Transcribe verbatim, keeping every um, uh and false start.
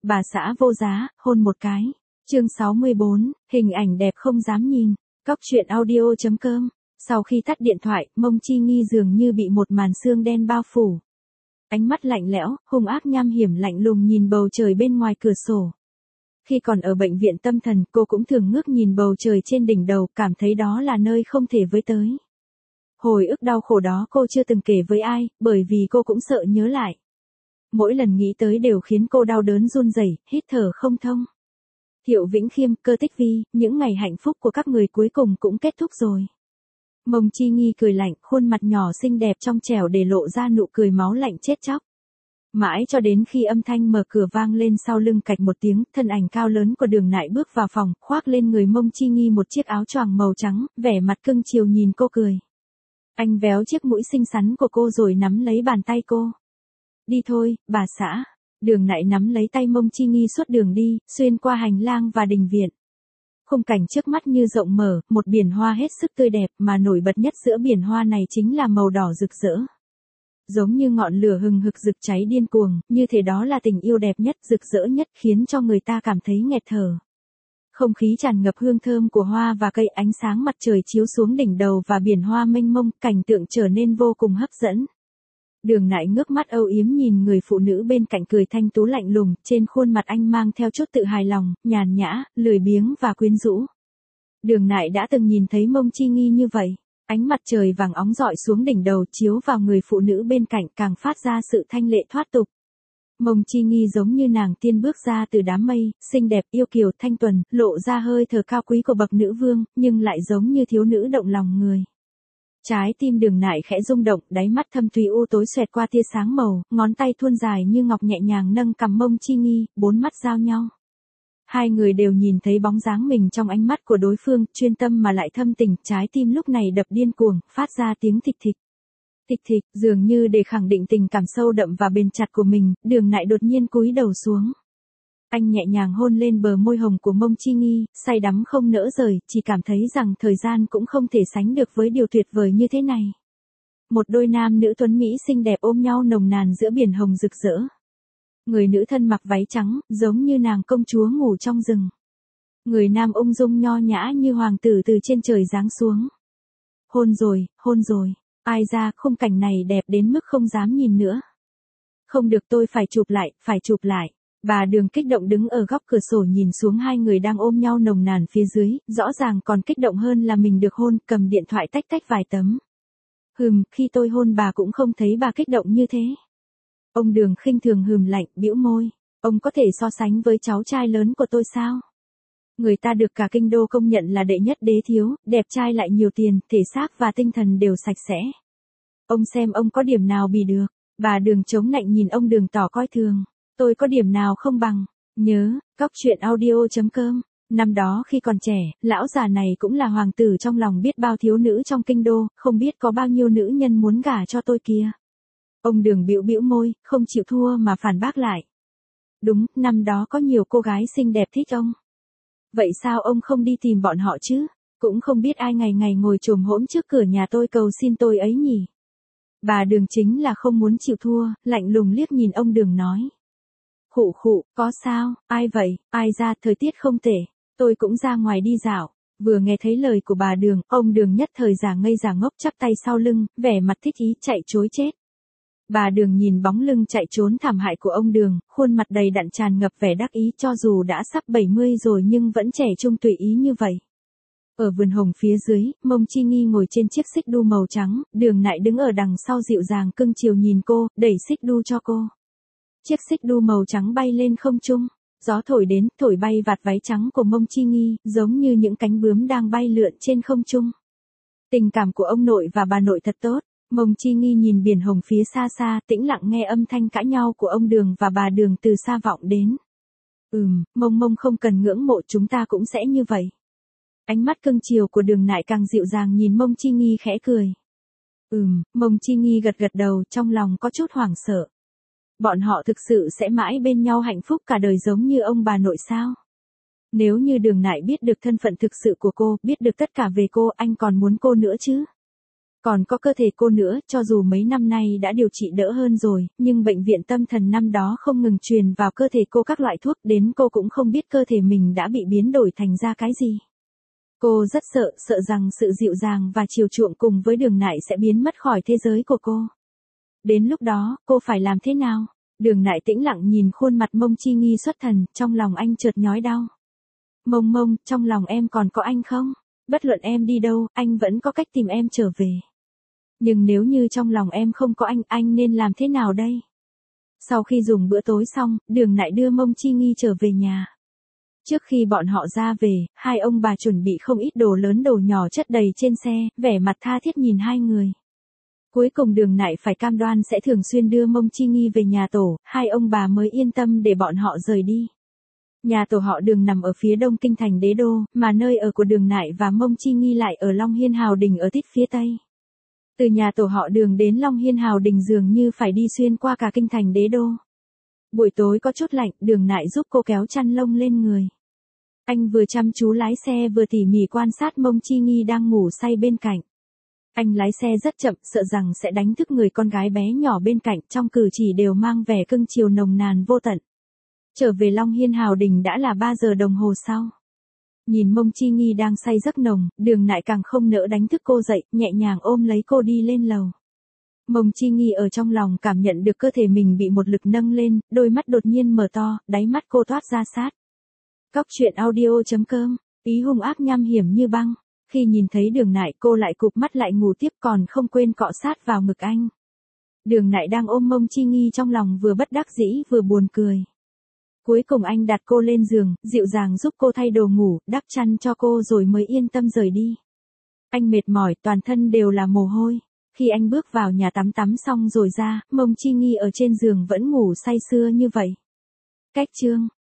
Bà xã vô giá, hôn một cái. Chương sáu mươi bốn, hình ảnh đẹp không dám nhìn. Cóc truyện audio chấm com. Sau khi tắt điện thoại, Mông Chi Nghi dường như bị một màn sương đen bao phủ. Ánh mắt lạnh lẽo, hung ác nham hiểm lạnh lùng nhìn bầu trời bên ngoài cửa sổ. Khi còn ở bệnh viện tâm thần, cô cũng thường ngước nhìn bầu trời trên đỉnh đầu, cảm thấy đó là nơi không thể với tới. Hồi ức đau khổ đó cô chưa từng kể với ai, bởi vì cô cũng sợ nhớ lại. Mỗi lần nghĩ tới đều khiến cô đau đớn run rẩy, hít thở không thông. Thiệu Vĩnh Khiêm, Cơ Tích Vi, những ngày hạnh phúc của các người cuối cùng cũng kết thúc rồi. Mông Chi Nghi cười lạnh, khuôn mặt nhỏ xinh đẹp trong trẻo để lộ ra nụ cười máu lạnh chết chóc. Mãi cho đến khi âm thanh mở cửa vang lên sau lưng cạch một tiếng, thân ảnh cao lớn của Đường Nại bước vào phòng, khoác lên người Mông Chi Nghi một chiếc áo choàng màu trắng, vẻ mặt cưng chiều nhìn cô cười. Anh véo chiếc mũi xinh xắn của cô rồi nắm lấy bàn tay cô. Đi thôi, bà xã. Đường Nại nắm lấy tay Mông Chi Nghi suốt đường đi, xuyên qua hành lang và đình viện. Khung cảnh trước mắt như rộng mở, một biển hoa hết sức tươi đẹp, mà nổi bật nhất giữa biển hoa này chính là màu đỏ rực rỡ. Giống như ngọn lửa hừng hực rực cháy điên cuồng, như thế đó là tình yêu đẹp nhất, rực rỡ nhất, khiến cho người ta cảm thấy nghẹt thở. Không khí tràn ngập hương thơm của hoa và cây, ánh sáng mặt trời chiếu xuống đỉnh đầu và biển hoa mênh mông, cảnh tượng trở nên vô cùng hấp dẫn. Đường Nại ngước mắt âu yếm nhìn người phụ nữ bên cạnh cười thanh tú lạnh lùng, trên khuôn mặt anh mang theo chút tự hài lòng, nhàn nhã, lười biếng và quyến rũ. Đường Nại đã từng nhìn thấy Mông Chi Nghi như vậy, ánh mặt trời vàng óng rọi xuống đỉnh đầu chiếu vào người phụ nữ bên cạnh càng phát ra sự thanh lệ thoát tục. Mông Chi Nghi giống như nàng tiên bước ra từ đám mây, xinh đẹp yêu kiều thanh tuần, lộ ra hơi thở cao quý của bậc nữ vương, nhưng lại giống như thiếu nữ động lòng người. Trái tim Đường Nại khẽ rung động, đáy mắt thâm thúy u tối xoẹt qua tia sáng màu, ngón tay thuôn dài như ngọc nhẹ nhàng nâng cằm Mông Chi Nghi, bốn mắt giao nhau. Hai người đều nhìn thấy bóng dáng mình trong ánh mắt của đối phương, chuyên tâm mà lại thâm tình, trái tim lúc này đập điên cuồng, phát ra tiếng thịch thịch. Thịch thịch, dường như để khẳng định tình cảm sâu đậm và bền chặt của mình, Đường Nại đột nhiên cúi đầu xuống. Anh nhẹ nhàng hôn lên bờ môi hồng của Mông Chi Nghi, say đắm không nỡ rời, chỉ cảm thấy rằng thời gian cũng không thể sánh được với điều tuyệt vời như thế này. Một đôi nam nữ tuấn Mỹ xinh đẹp ôm nhau nồng nàn giữa biển hồng rực rỡ. Người nữ thân mặc váy trắng, giống như nàng công chúa ngủ trong rừng. Người nam ung dung nho nhã như hoàng tử từ trên trời giáng xuống. Hôn rồi, hôn rồi, ai ra khung cảnh này đẹp đến mức không dám nhìn nữa. Không được, tôi phải chụp lại, phải chụp lại. Bà Đường kích động đứng ở góc cửa sổ nhìn xuống hai người đang ôm nhau nồng nàn phía dưới, rõ ràng còn kích động hơn là mình được hôn, cầm điện thoại tách tách vài tấm. Hừm, khi tôi hôn bà cũng không thấy bà kích động như thế. Ông Đường khinh thường hừm lạnh, bĩu môi. Ông có thể so sánh với cháu trai lớn của tôi sao? Người ta được cả kinh đô công nhận là đệ nhất đế thiếu, đẹp trai lại nhiều tiền, thể xác và tinh thần đều sạch sẽ. Ông xem ông có điểm nào bì được. Bà Đường chống nạnh nhìn ông Đường tỏ coi thường. Tôi có điểm nào không bằng. Nhớ, cóc truyện audio chấm com. Năm đó khi còn trẻ, lão già này cũng là hoàng tử trong lòng biết bao thiếu nữ trong kinh đô, không biết có bao nhiêu nữ nhân muốn gả cho tôi kia. Ông Đường bĩu bĩu môi, không chịu thua mà phản bác lại. Đúng, năm đó có nhiều cô gái xinh đẹp thích ông. Vậy sao ông không đi tìm bọn họ chứ? Cũng không biết ai ngày ngày ngồi chồm hổm trước cửa nhà tôi cầu xin tôi ấy nhỉ? Bà Đường chính là không muốn chịu thua, lạnh lùng liếc nhìn ông Đường nói. Khụ khụ, có sao, ai vậy, ai ra, thời tiết không tệ, tôi cũng ra ngoài đi dạo. Vừa nghe thấy lời của bà Đường, ông Đường nhất thời giả ngây giả ngốc chắp tay sau lưng, vẻ mặt thích ý chạy chối chết. Bà Đường nhìn bóng lưng chạy trốn thảm hại của ông Đường, khuôn mặt đầy đặn tràn ngập vẻ đắc ý, cho dù đã sắp bảy mươi rồi nhưng vẫn trẻ trung tùy ý như vậy. Ở vườn hồng phía dưới, Mông Chi Nghi ngồi trên chiếc xích đu màu trắng, Đường Nại đứng ở đằng sau dịu dàng cưng chiều nhìn cô, đẩy xích đu cho cô. Chiếc xích đu màu trắng bay lên không trung, gió thổi đến, thổi bay vạt váy trắng của Mông Chi Nghi, giống như những cánh bướm đang bay lượn trên không trung. Tình cảm của ông nội và bà nội thật tốt. Mông Chi Nghi nhìn biển hồng phía xa xa, tĩnh lặng nghe âm thanh cãi nhau của ông Đường và bà Đường từ xa vọng đến. Ừm, Mông Mông không cần ngưỡng mộ, chúng ta cũng sẽ như vậy. Ánh mắt cưng chiều của Đường Nại càng dịu dàng nhìn Mông Chi Nghi khẽ cười. Ừm, Mông Chi Nghi gật gật đầu, trong lòng có chút hoảng sợ. Bọn họ thực sự sẽ mãi bên nhau hạnh phúc cả đời giống như ông bà nội sao? Nếu như Đường Nại biết được thân phận thực sự của cô, biết được tất cả về cô, anh còn muốn cô nữa chứ? Còn có cơ thể cô nữa, cho dù mấy năm nay đã điều trị đỡ hơn rồi, nhưng bệnh viện tâm thần năm đó không ngừng truyền vào cơ thể cô các loại thuốc, đến cô cũng không biết cơ thể mình đã bị biến đổi thành ra cái gì. Cô rất sợ, sợ rằng sự dịu dàng và chiều chuộng cùng với Đường Nại sẽ biến mất khỏi thế giới của cô. Đến lúc đó, cô phải làm thế nào? Đường Nại tĩnh lặng nhìn khuôn mặt Mông Chi Nghi xuất thần, trong lòng anh chợt nhói đau. Mông Mông, trong lòng em còn có anh không? Bất luận em đi đâu, anh vẫn có cách tìm em trở về. Nhưng nếu như trong lòng em không có anh, anh nên làm thế nào đây? Sau khi dùng bữa tối xong, Đường Nại đưa Mông Chi Nghi trở về nhà. Trước khi bọn họ ra về, hai ông bà chuẩn bị không ít đồ lớn đồ nhỏ chất đầy trên xe, vẻ mặt tha thiết nhìn hai người. Cuối cùng Đường Nại phải cam đoan sẽ thường xuyên đưa Mông Chi Nghi về nhà tổ, hai ông bà mới yên tâm để bọn họ rời đi. Nhà tổ họ Đường nằm ở phía đông kinh thành Đế Đô, mà nơi ở của Đường Nại và Mông Chi Nghi lại ở Long Hiên Hào Đình ở tít phía tây. Từ nhà tổ họ Đường đến Long Hiên Hào Đình dường như phải đi xuyên qua cả kinh thành Đế Đô. Buổi tối có chút lạnh, Đường Nại giúp cô kéo chăn lông lên người. Anh vừa chăm chú lái xe vừa tỉ mỉ quan sát Mông Chi Nghi đang ngủ say bên cạnh. Anh lái xe rất chậm, sợ rằng sẽ đánh thức người con gái bé nhỏ bên cạnh, trong cử chỉ đều mang vẻ cưng chiều nồng nàn vô tận. Trở về Long Hiên Hào Đình đã là ba giờ đồng hồ sau. Nhìn Mông Chi Nghi đang say giấc nồng, Đường Nại càng không nỡ đánh thức cô dậy, nhẹ nhàng ôm lấy cô đi lên lầu. Mông Chi Nghi ở trong lòng cảm nhận được cơ thể mình bị một lực nâng lên, đôi mắt đột nhiên mở to, đáy mắt cô toát ra sát. Cóc truyện audio chấm com, ý hung ác nham hiểm như băng. Khi nhìn thấy Đường Nại cô lại cụp mắt lại ngủ tiếp còn không quên cọ sát vào ngực anh. Đường Nại đang ôm Mông Chi Nghi trong lòng vừa bất đắc dĩ vừa buồn cười. Cuối cùng anh đặt cô lên giường, dịu dàng giúp cô thay đồ ngủ, đắp chăn cho cô rồi mới yên tâm rời đi. Anh mệt mỏi, toàn thân đều là mồ hôi. Khi anh bước vào nhà tắm tắm xong rồi ra, Mông Chi Nghi ở trên giường vẫn ngủ say sưa như vậy. Cách chương